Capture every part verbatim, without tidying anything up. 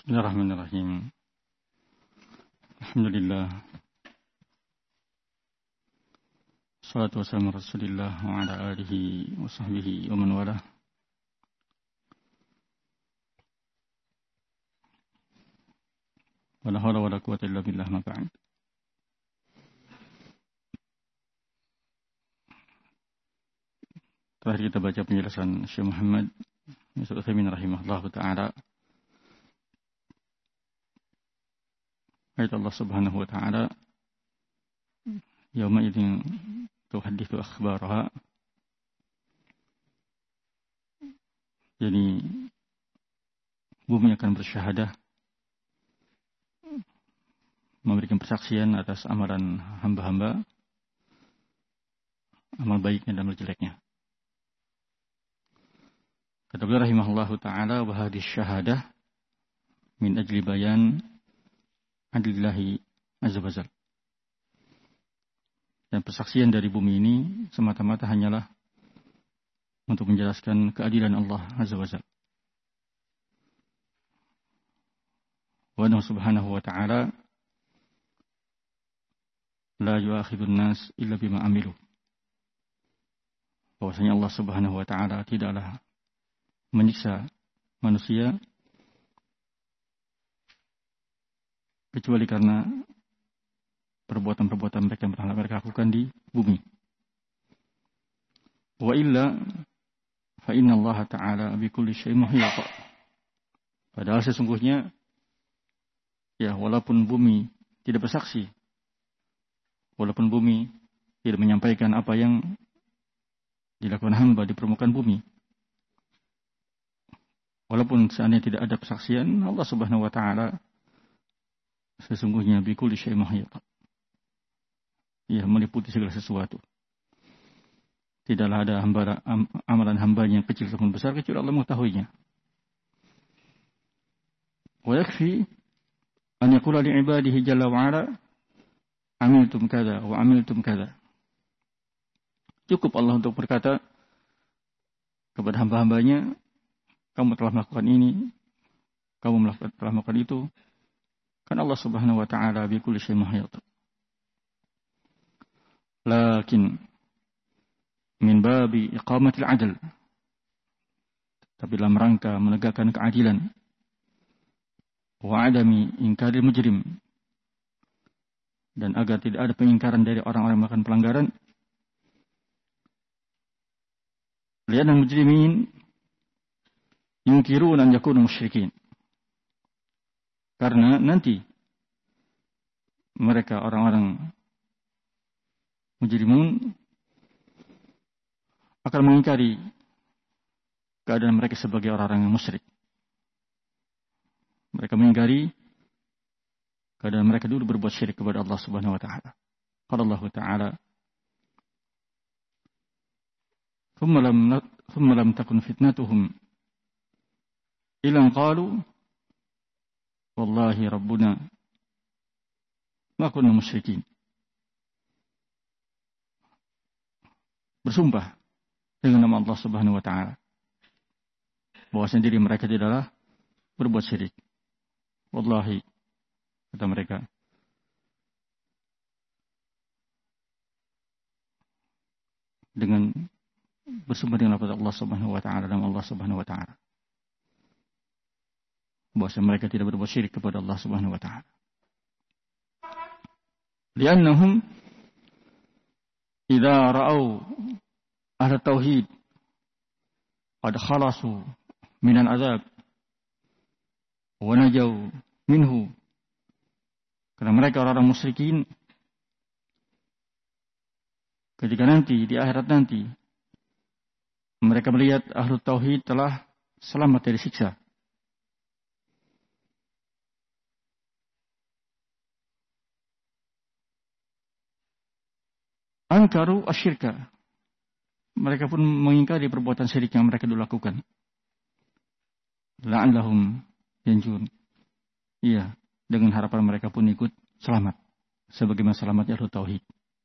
Bismillahirrahmanirrahim. Alhamdulillah. Salatu wassalamu ala Rasulillah wa ala alihi wa sahbihi wa man walah. Wa la hawla wa la quwwata illa billah, ma ba'd. Terakhir kita baca penjelasan Syekh Muhammad bin Shalih Al-Utsaimin rahimahullahu taala. Ayat Allah Subhanahu wa taala, yauma idzin tuhadditsu akhbaraha. Jadi bumi akan bersyahadah, memberikan persaksian atas amalan hamba-hamba, amal baiknya dan amal jeleknya. Kata beliau rahimahullahu taala, wa hadhihi syahadah min ajli bayan adlillahi azza wa jalla. Dan persaksian dari bumi ini semata-mata hanyalah untuk menjelaskan keadilan Allah azza wa jalla. Wa annahu subhanahu wa ta'ala la yu'akhidun nas illa bima amilu. Bahwasanya Allah subhanahu wa ta'ala tidaklah menyiksa manusia kecuali karena perbuatan-perbuatan mereka yang pernah mereka lakukan di bumi. Wa illa fa inna Allah ta'ala bi kulli syai'in muhit. Padahal sesungguhnya ya walaupun bumi tidak bersaksi, walaupun bumi tidak menyampaikan apa yang dilakukan hamba di permukaan bumi, walaupun seandainya tidak ada persaksian, Allah Subhanahu wa taala sesungguhnya bi kulli syai'in muhit. Ia meliputi segala sesuatu. Tidaklah ada hamba, am, amalan hambanya yang kecil ataupun besar kecuali Allah mengetahuinya. Wa yakfi an yaqula li ibadihi jalla wa ala amiltum kadza wa amiltum kadza. Cukup Allah untuk berkata kepada hamba-hambanya, kamu telah melakukan ini, kamu melakukan, telah melakukan itu. Kan Allah Subhanahu wa taala bi kulli syai'in muhit. Lakin min babi iqamatil adl, tapi dalam rangka menegakkan keadilan, wa adami inkaril mujrim, dan agar tidak ada pengingkaran dari orang-orang yang melakukan pelanggaran. Lianna mujrimin yunkiruna an yakunu musyrikin. Karena nanti mereka orang-orang mujrimun akan mengingkari keadaan mereka sebagai orang-orang yang musyrik. Mereka mengingkari keadaan mereka dulu berbuat syirik kepada Allah Subhanahu wa taala. Qala Allah taala, "Thumma lam thumma lam takun fitnatuhum illa qalu wallahi rabbuna ma kunna musyrikin." Bersumpah dengan nama Allah Subhanahu wa taala bahwa sendiri mereka tidaklah berbuat syirik. Wallahi, kata mereka, dengan bersumpah dengan Allah Subhanahu wa taala, nama Allah Subhanahu wa taala, bahwa mereka tidak berbuat syirik kepada Allah Subhanahu wa taala. Li'annahum idza ra'au ahli tauhid qad khalasu minal azab wa najau minhu. Karena mereka orang-orang musyrikin ketika nanti di akhirat nanti mereka melihat ahli tauhid telah selamat dari siksa, angkaru asyirka, mereka pun mengingkari perbuatan syirik yang mereka dulu lakukan. La'allahum yanjun, iya, dengan harapan mereka pun ikut selamat sebagaimana selamatnya ahli tauhid.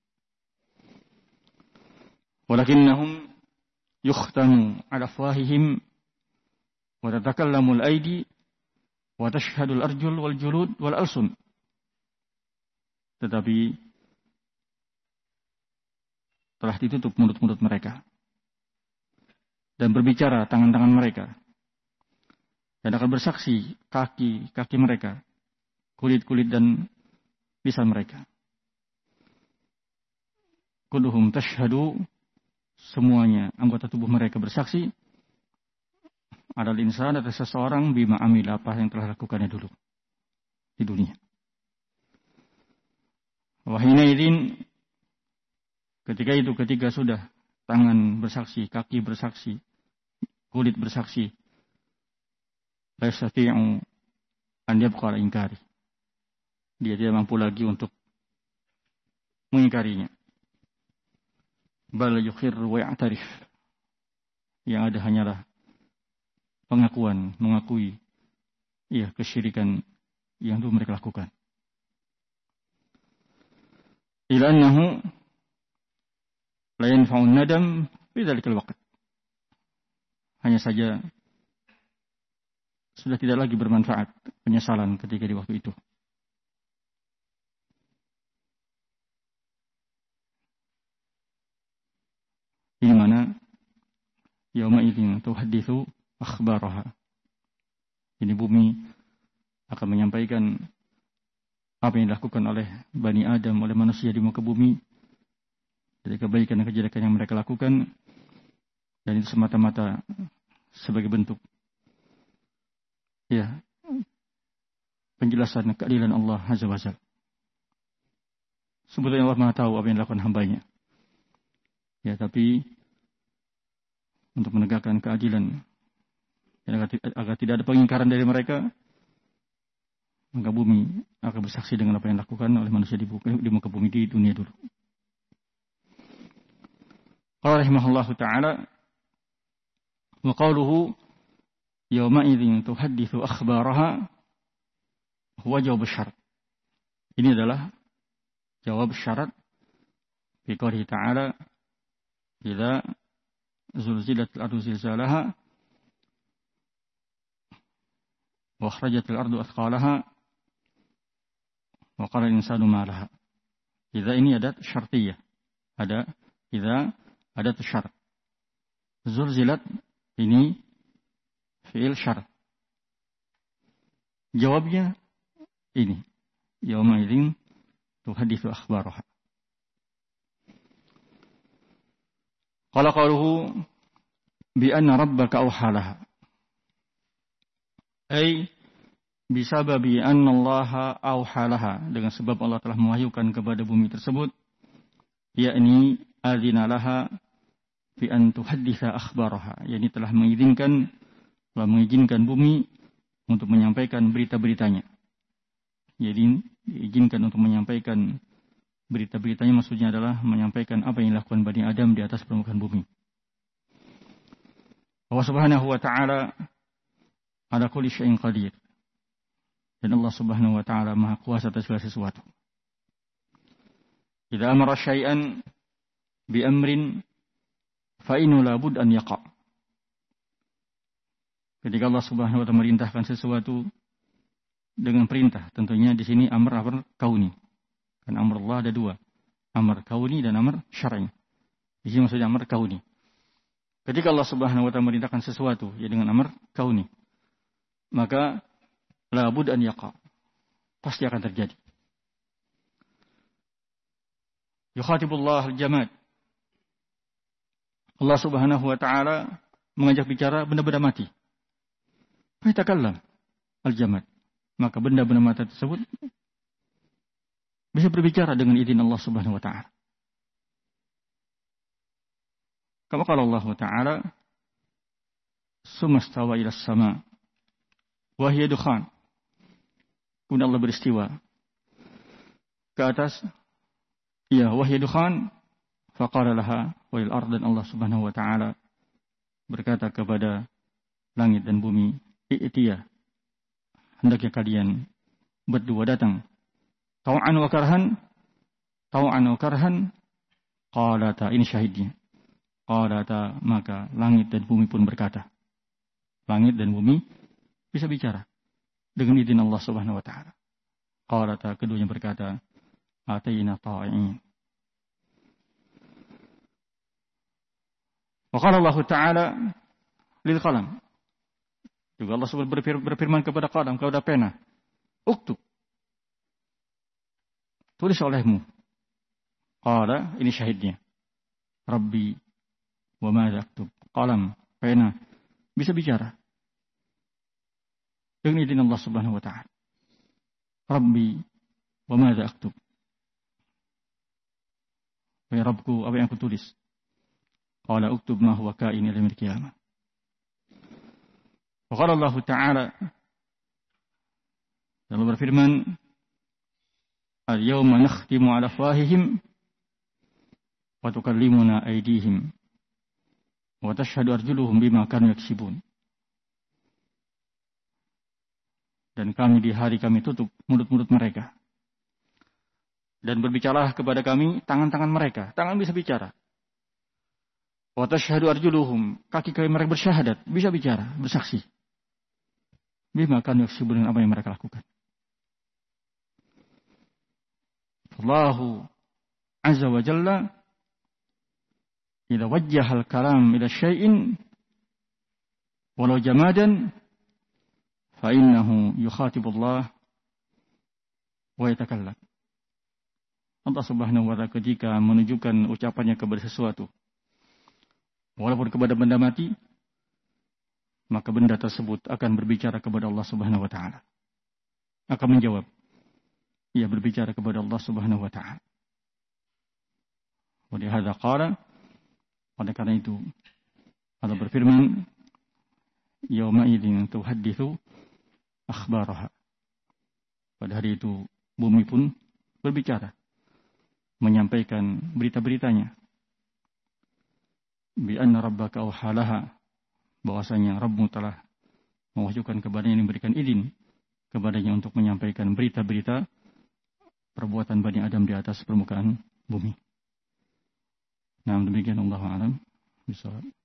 Walakinnahum yukhtamu ala afwahihim wa tatakallamu al-aidi wa tashhadul arjul wal julud wal alsun. Tetapi telah ditutup mulut-mulut mereka dan berbicara tangan-tangan mereka, dan akan bersaksi kaki-kaki mereka, kulit-kulit dan lisan mereka. Kulluhum tashhadu, semuanya anggota tubuh mereka bersaksi, adal insan, atas seseorang, bima amil, apa yang telah lakukannya dulu di dunia. Wahina idin, ketika itu, ketika sudah tangan bersaksi, kaki bersaksi, kulit bersaksi, la yastati'u an yabqa ala inkari, dia tidak mampu lagi untuk mengingkarinya. Bal yukhir wa ya'tarif, yang ada hanyalah pengakuan, mengakui ya kesyirikan yang dulu mereka lakukan. Ila annahu la yanfa'un nadam fi dzalikal waqt, hanya saja sudah tidak lagi bermanfaat penyesalan ketika di waktu itu. Di mana yauma idzin tuhadditsu akhbaraha, ini bumi akan menyampaikan apa yang dilakukan oleh Bani Adam, oleh manusia di muka bumi, dari kebaikan dan kejelekan yang mereka lakukan, dan itu semata-mata sebagai bentuk ya penjelasan keadilan Allah Azza wa Jalla. Sebetulnya Allah Maha tahu apa yang dilakukan hambanya, ya, tapi untuk menegakkan keadilan agar, agar tidak ada pengingkaran dari mereka, maka bumi akan bersaksi dengan apa yang dilakukan oleh manusia di, buka, di muka bumi di dunia dulu. Qala rahimahullahu ta'ala, wa qawluhu yawma idzin tuhadditsu akhbaraha huwa jawab syarat. Ini adalah jawab syarat fi qouli ta'ala, idza zulzilatil ardu zilzalaha wa akhrajatil ardu athqalaha wa qala al-insanu ma laha. Idza ini adat syartiyah, ada idza adat syarat. Zulzilat ini fi'il syarat. Jawabnya ini, yauma idzin tuhadditsu akhbaraha. Qala qawluhu bi anna rabbaka awhalaha, ay bisababi anna Allah awhalaha, dengan sebab Allah telah mewahyukan kepada bumi tersebut, yakni adzina laha fi an tuhadditsa akhbaraha, yakni telah mengizinkan telah mengizinkan bumi untuk menyampaikan berita-beritanya. Jadi diizinkan untuk menyampaikan berita-beritanya, maksudnya adalah menyampaikan apa yang dilakukan Bani Adam di atas permukaan bumi. Allah Subhanahu wa ta'ala ala kulli syai'in qadir, dan Allah Subhanahu wa ta'ala maha kuasa atas segala sesuatu. Idza amara syai'an bi amrin fa inna la bud an yaqa. Ketika Allah Subhanahu wa ta'ala merintahkan sesuatu dengan perintah, tentunya di sini amr amr kauni. Kan amr Allah ada dua, amr kauni dan amr syar'i. Di sini maksudnya amr kauni. Ketika Allah Subhanahu wa ta'ala merintahkan sesuatu ya dengan amr kauni, maka la bud an yaqa, pasti akan terjadi. Yukhatibullah al-jamad, Allah Subhanahu wa ta'ala mengajak bicara benda-benda mati. Fayatakallam al-jamad, maka benda-benda mati tersebut bisa berbicara dengan izin Allah Subhanahu wa ta'ala. Kama qala Allah ta'ala, summa stawa ila as-sama wa hiya dukhan. Kemudian Allah beristiwa ke atas, ya, wa hiya dukhan, faqala laha wa lil ard, dan Allah Subhanahu wa ta'ala berkata kepada langit dan bumi, i'tiya, hendaknya kalian berdua datang, tau'an wa karhan, tau'an wa karhan, qalata, ini syahidnya, qalata, maka langit dan bumi pun berkata. Langit dan bumi bisa bicara, dengan izin Allah Subhanahu wa taala. Qalata, keduanya berkata, atayna ta'i'in. Wa qala Allah Ta'ala lil qalam. Juga Allah Subhanahu berfirman kepada qalam, kepada pena, uktub. Tulis olehmu. Qala, ini syahidnya. Rabbi wa madza aktub. Qalam, pena, bisa bicara. Dengan izin Allah Subhanahu wa taala. Rabbi wa madza aktub. Ya Rabbku, apa yang aku tulis? Qala uktub ma huwa kain ila yaumil qiyamah. Wa qala Allah Ta'ala, Allah berfirman, al-yawma nakhtimu ala afwahihim wa tukallimuna aydihim wa tashhadu arjuluhum bima kanu yaksibun. Dan kami di hari kami tutup mulut-mulut mereka. Dan berbicaralah kepada kami tangan-tangan mereka. Tangan bisa bicara. Wa tashhadu arjuluhum, kaki kami mereka bersyahadat, bisa bicara, bersaksi. Bima kanu yaksibun, dengan apa yang mereka lakukan. Allahu Azza wa Jalla idza wajjaha al-kalam ila syai'in walau jamadan fa innahu yukhatibu Allah wa yatakallam. Allah Subhanahu wa taala ketika menunjukkan ucapannya kepada sesuatu walaupun kepada benda mati, maka benda tersebut akan berbicara kepada Allah Subhanahu wa taala. Akan menjawab. Ia berbicara kepada Allah Subhanahu wa taala. Oleh hadza qala, oleh karena itu Allah berfirman, yauma idzin tuhadditsu akhbaraha. Pada hari itu bumi pun berbicara, menyampaikan berita-beritanya. Bi anna rabbaka awhalaha, bahwasanya Rabbmu telah mewahyukan kepadanya, memberikan izin kepadanya untuk menyampaikan berita-berita perbuatan Bani Adam di atas permukaan bumi. Nah, demikian, Allahu a'lam bishawab.